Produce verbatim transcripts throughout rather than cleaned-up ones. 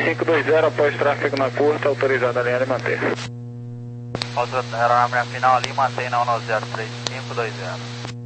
cinco dois zero, após tráfego na curta, autorizado a linha de manter. Aeronave final ali, mantém na um zero três cinco dois zero.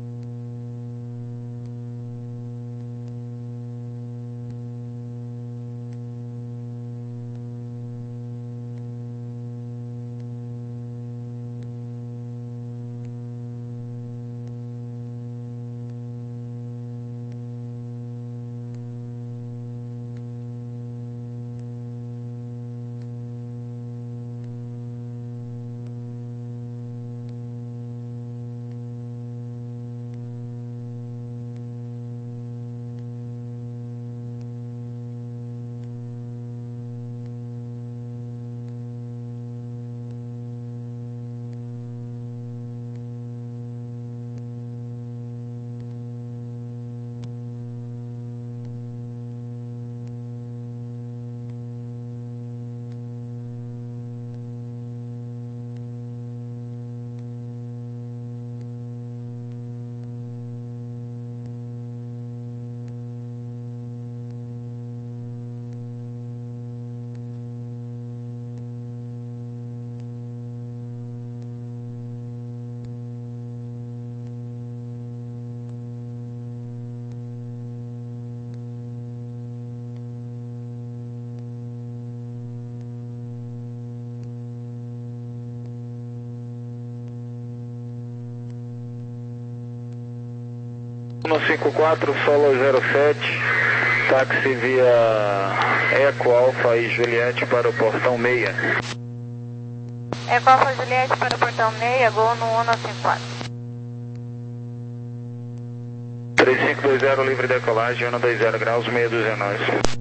um cinco quatro, solo zero sete, táxi via Eco Alfa e Juliette para o portão seis. Eco Alfa Juliette para o portão seis, gol no um cinco quatro. três cinco dois zero, livre decolagem, um dois zero graus, meia dúzia nós.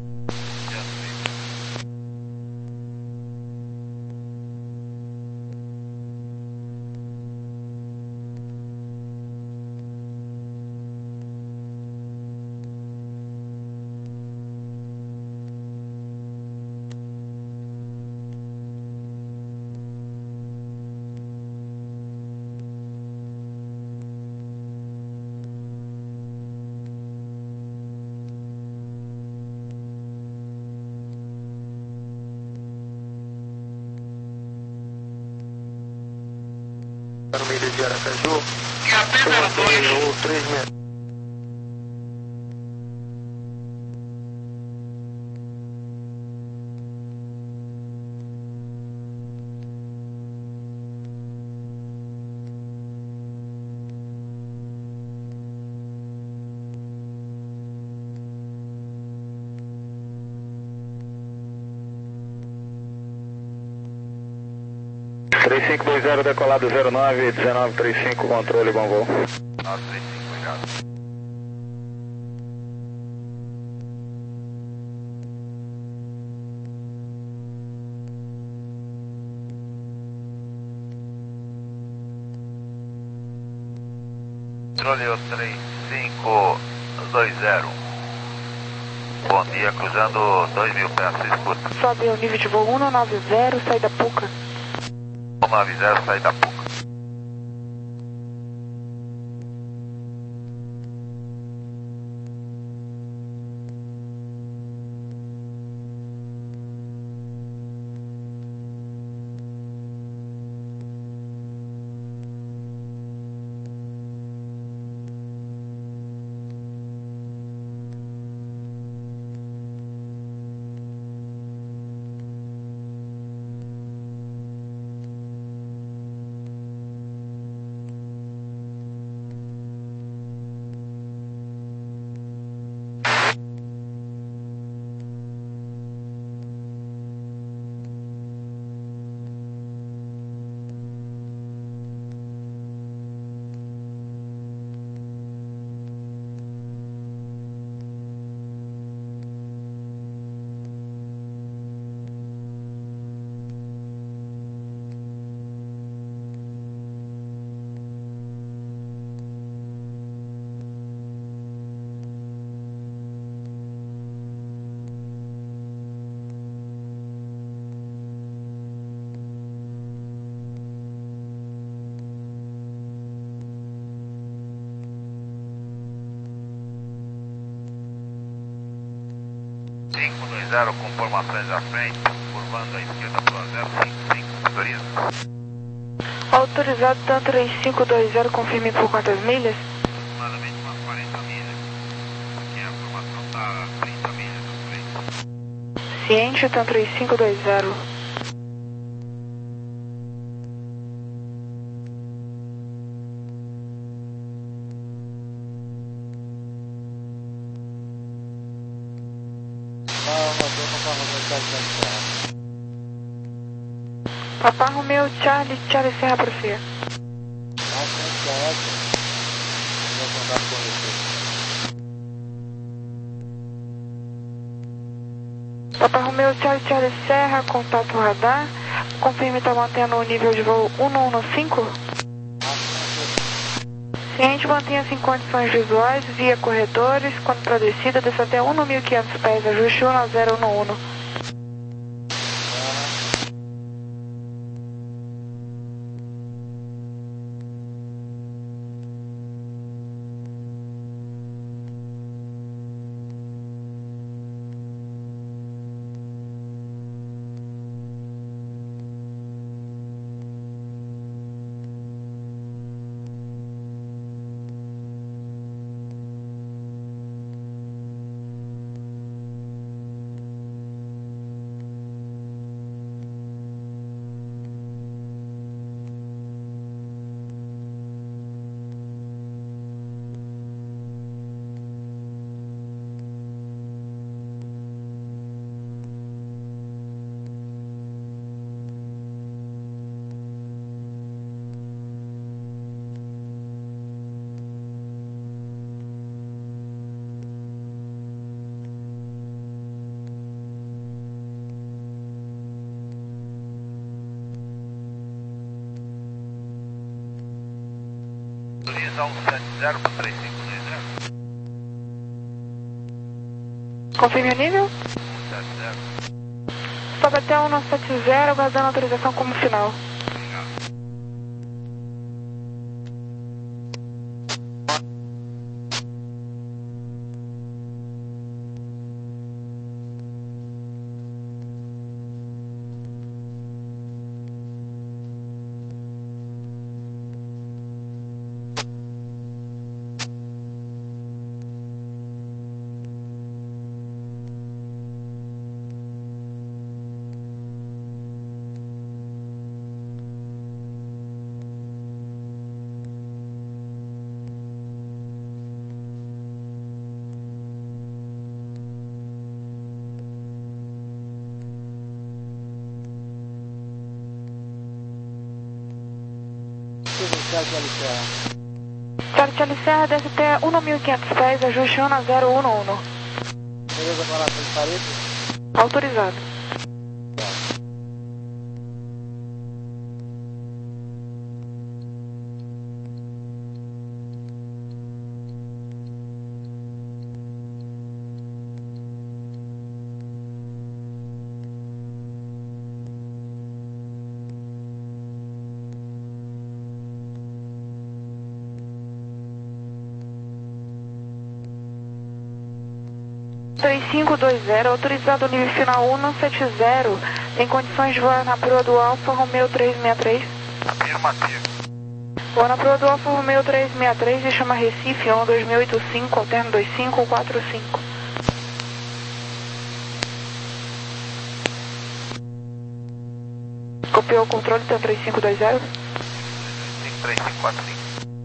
No meio de Aracaju. E a temperatura? três metros. três cinco dois zero, decolado zero nove, dezenove trinta e cinco, controle, bom voo. nove três cinco, obrigado. Controle três cinco dois zero. Bom dia, cruzando dois mil pés, você escuta. Sobe o nível de voo um nove zero, sai da Puca. um nove zero, sai da Puca. zero com formações à frente, curvando à esquerda para zero cinco cinco, autoriza. Autorizado TAM três cinco dois zero, confirme por quantas milhas? Aproximadamente umas quarenta milhas. Aqui a formação está a trinta milhas à frente. Ciente, TAM três cinco dois zero. Papá Romeo, Charlie, Charlie Serra para você. Papá Romeo, Charlie, Charlie Serra, contato radar. Confirme está mantendo o nível de voo um um cinco. Ciente, mantenha-se em condições visuais, via corredores. Quando para descida, desça até um mil e quinhentos pés, ajuste um zero um um. Autoriza um sete zero para três cinco dois zero. Confirme o nível? um sete zero. Sobe até um sete zero, aguardando autorização como final. Charlie Charlie Serra, desce até um mil e quinhentos pés, ajuste um zero um um. Beleza, para lá, de parede? Autorizado. três cinco dois zero, autorizado nível final um sete zero, tem condições de voar na proa do Alfa Romeo três seis três. Afirmativo. Voar na proa do Alfa Romeo três seis três e chama Recife, um dois mil e oitenta e cinco, alterno dois cinco quatro cinco. Copiou o controle, então três cinco dois zero. três cinco quatro cinco.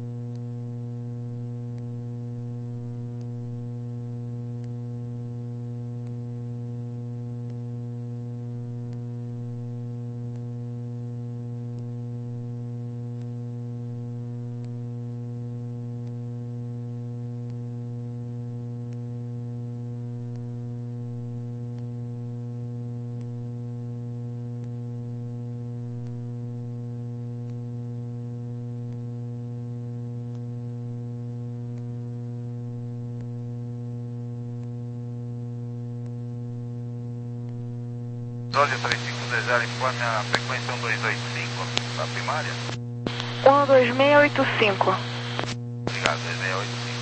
doze três cinco dois zero, informe a frequência um dois oito cinco, a primária. um dois seis oito cinco. Obrigado, dois seis oito cinco.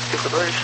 dois cinco dois.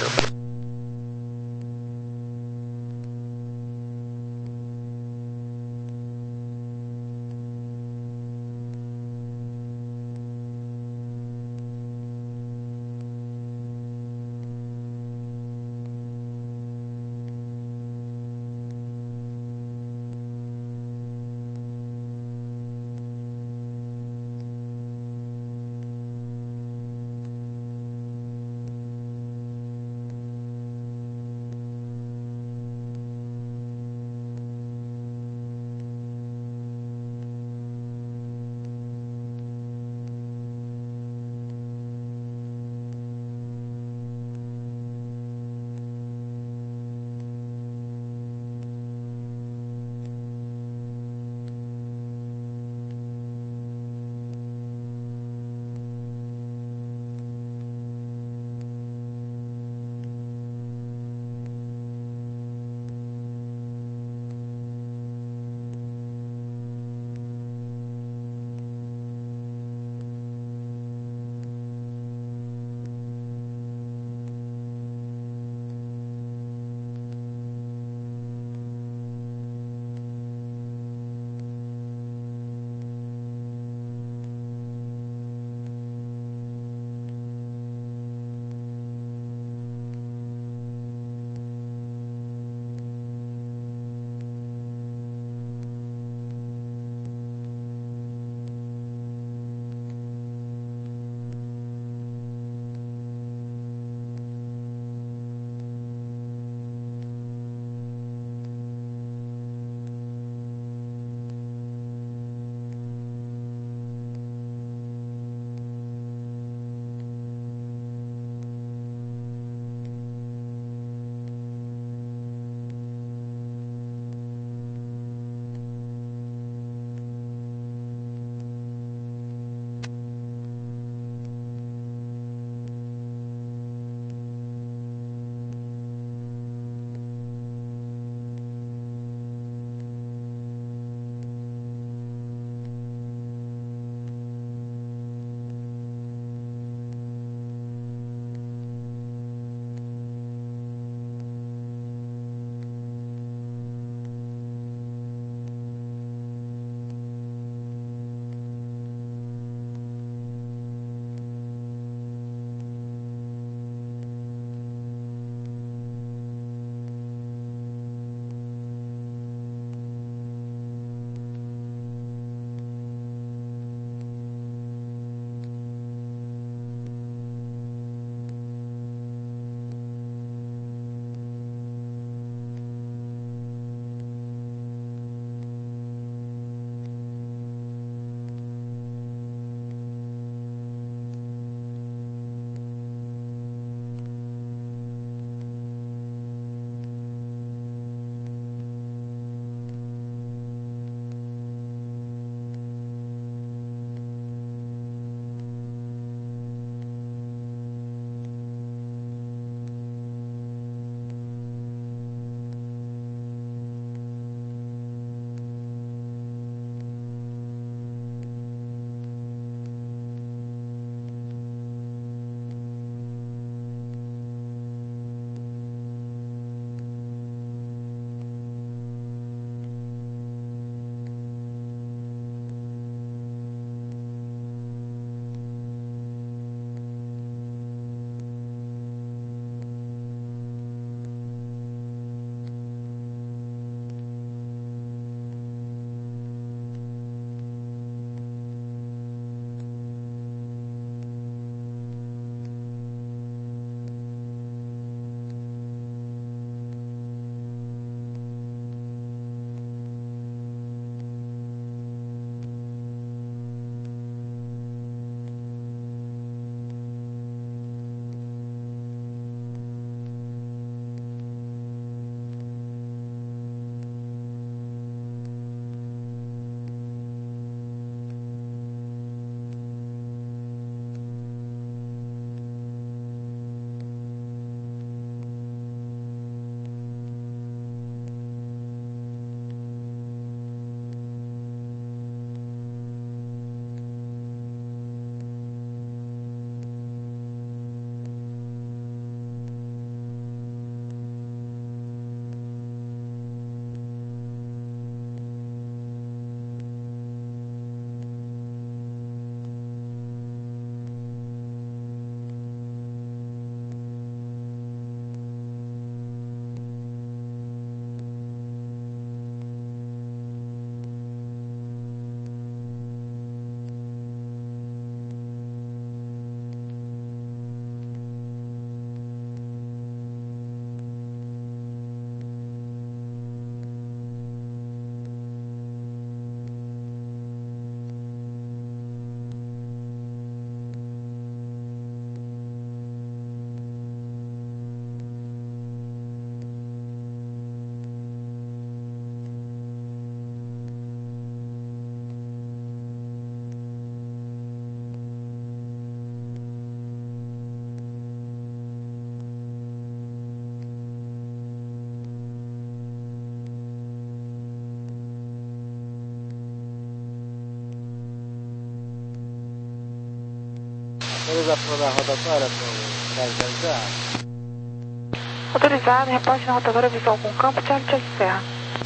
Beleza, por da rotatória pro Charlie Charlie Serra. Autorizado, reporte na rotadora visual com campo, Charlie Charlie Serra.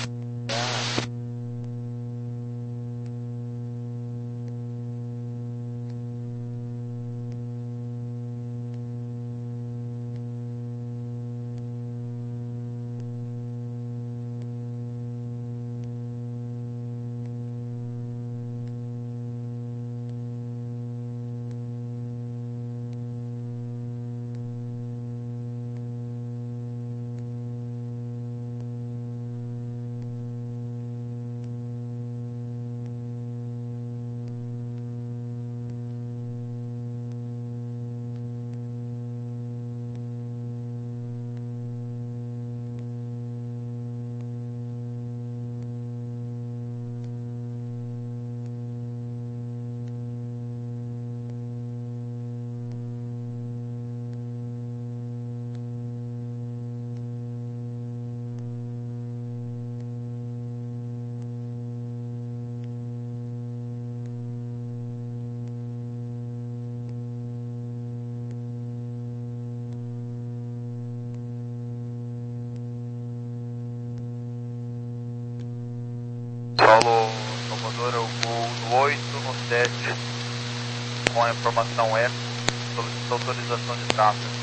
Solo Salvador, eu vou no oito, no sete, com a informação Eco, solicita autorização de tráfego.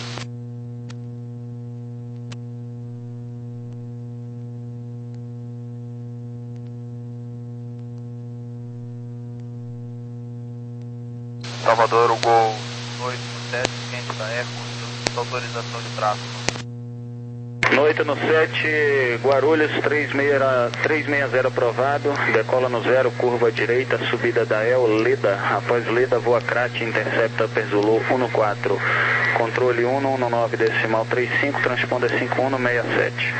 Salvador, o Gol oito no sete, quente da Eco, solicita autorização de tráfego. No oito no sete, Guarulhos três seis zero aprovado, decola no zero, curva direita, subida da El, Leda, após Leda, voa Crate, intercepta Perzulu um no quatro, controle um um nove decimal trinta e cinco, transponder cinco um seis sete.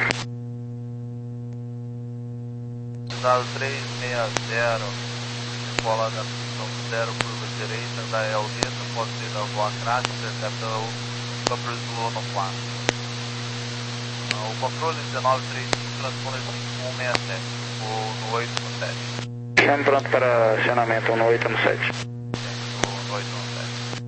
Dado três seis zero, decola da posição zero, curva direita da El, Leda, após Leda, voa Crate, intercepta o Perzulu no quatro. O controle dezenove trinta e cinco, transponder cinco um seis sete, ou no oito no sete. Chame pronto para acionamento no oito no sete. No oito no sete.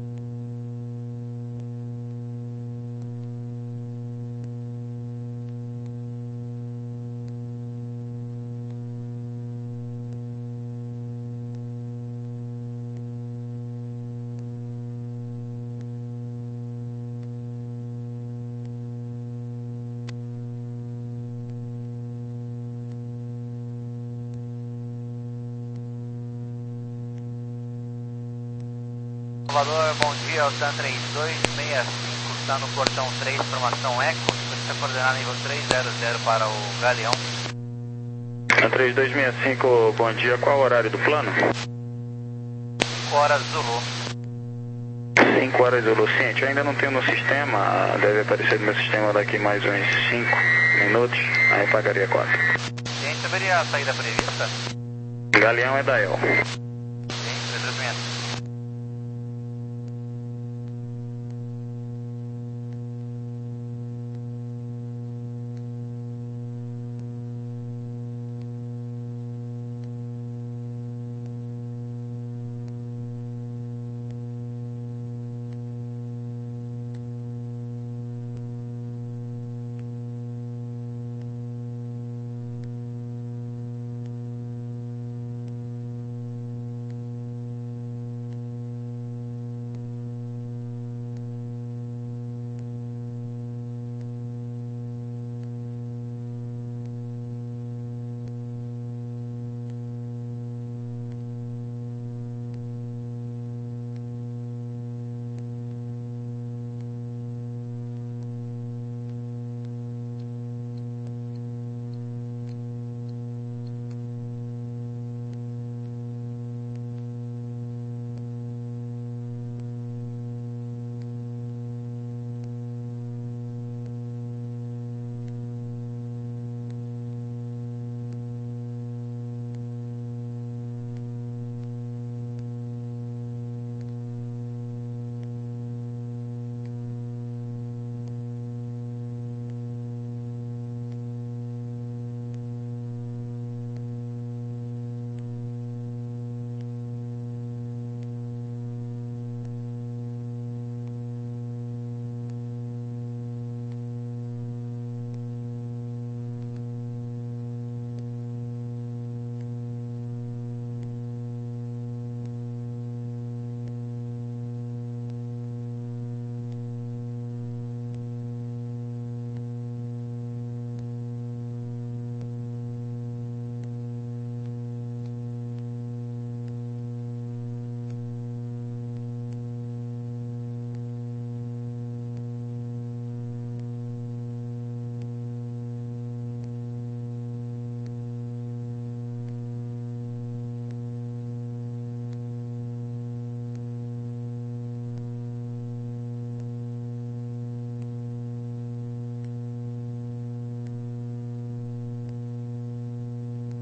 Salvador, bom dia, o TAN três dois seis cinco está no portão três, formação Eco, você coordenar nível três zero zero para o Galeão. três dois seis cinco, bom dia, qual o horário do plano? cinco horas Zulu. cinco horas Zulu, ciente, eu ainda não tenho no sistema, deve aparecer no meu sistema daqui mais uns cinco minutos, aí pagaria quatro. Ciente, haveria a saída prevista? Galeão é da El. Ciente, desenvolvimento.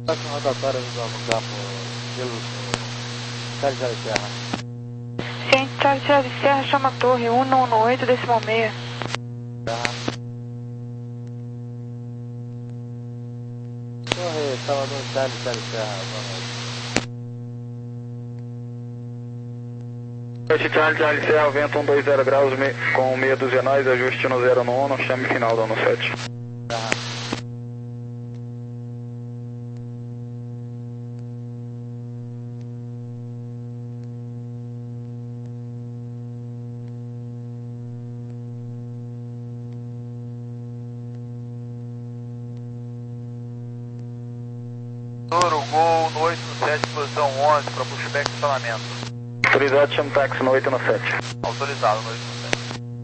Próxima rotatória do Novo Campo, pelo Charlie Charlie Serra. Ciente, Charlie Charlie Serra, chama a torre, um um oito, decimal seis. Tá. Torre, estava no Charlie Charlie Serra, boa noite. Este Charlie Charlie Serra, vento cento e vinte graus me, com meia dúzia nós, ajuste no zero nono, chame final do ano sete. Tá. Toro, Gol no oito no sete, posição onze, para pushback e estacionamento. Autorizado, chame táxi no oito no sete. Autorizado no oito no sete.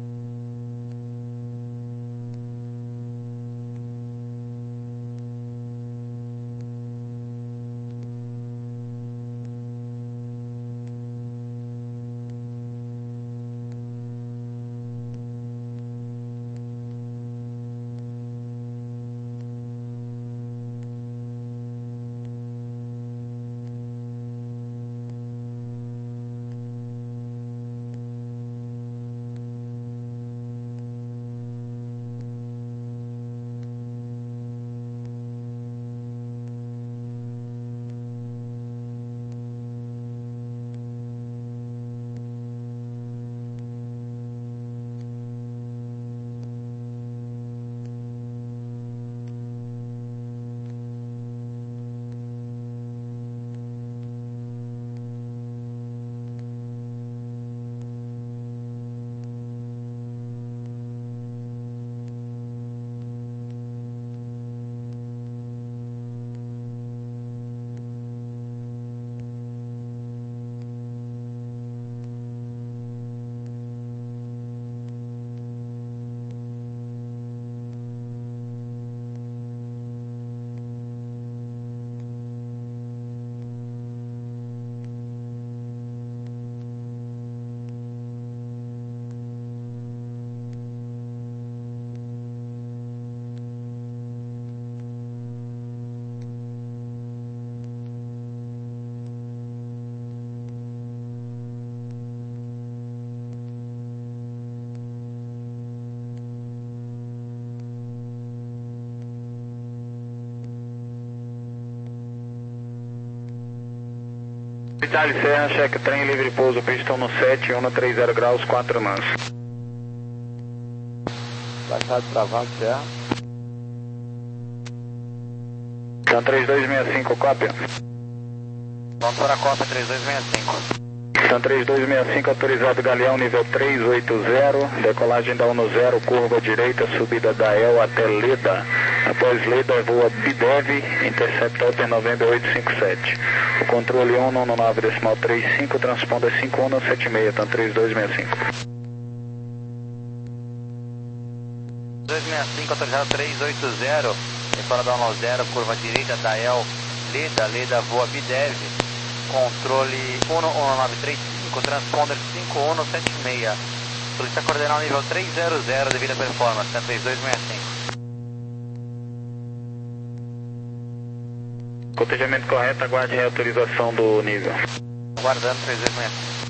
Charlie Serra, cheque trem, livre pouso, pistão no sete, um no trinta graus, quatro nãs. Baixado travado, Serra. Então três dois seis cinco, cópia. Vamos para a cópia três dois seis cinco. Então três dois seis cinco, autorizado Galeão, nível três oito zero, decolagem da um no zero, curva direita, subida da E L até Leda. Após Leda, voa Bidev, interceptor P November oito cinco sete. O controle um um nove decimal trinta e cinco, transponder cinco um sete seis, então três dois seis cinco. dois seis cinco, autorizado três oito zero, decola da um no zero, curva direita da E L, Leda, Leda voa Bidev, controle um um nove três cinco, transponder cinco um sete seis, solicita coordenal nível três zero zero devido à performance, então três dois seis cinco. Cotejamento correto, aguarde reautorização do nível. Aguardando três dois seis cinco.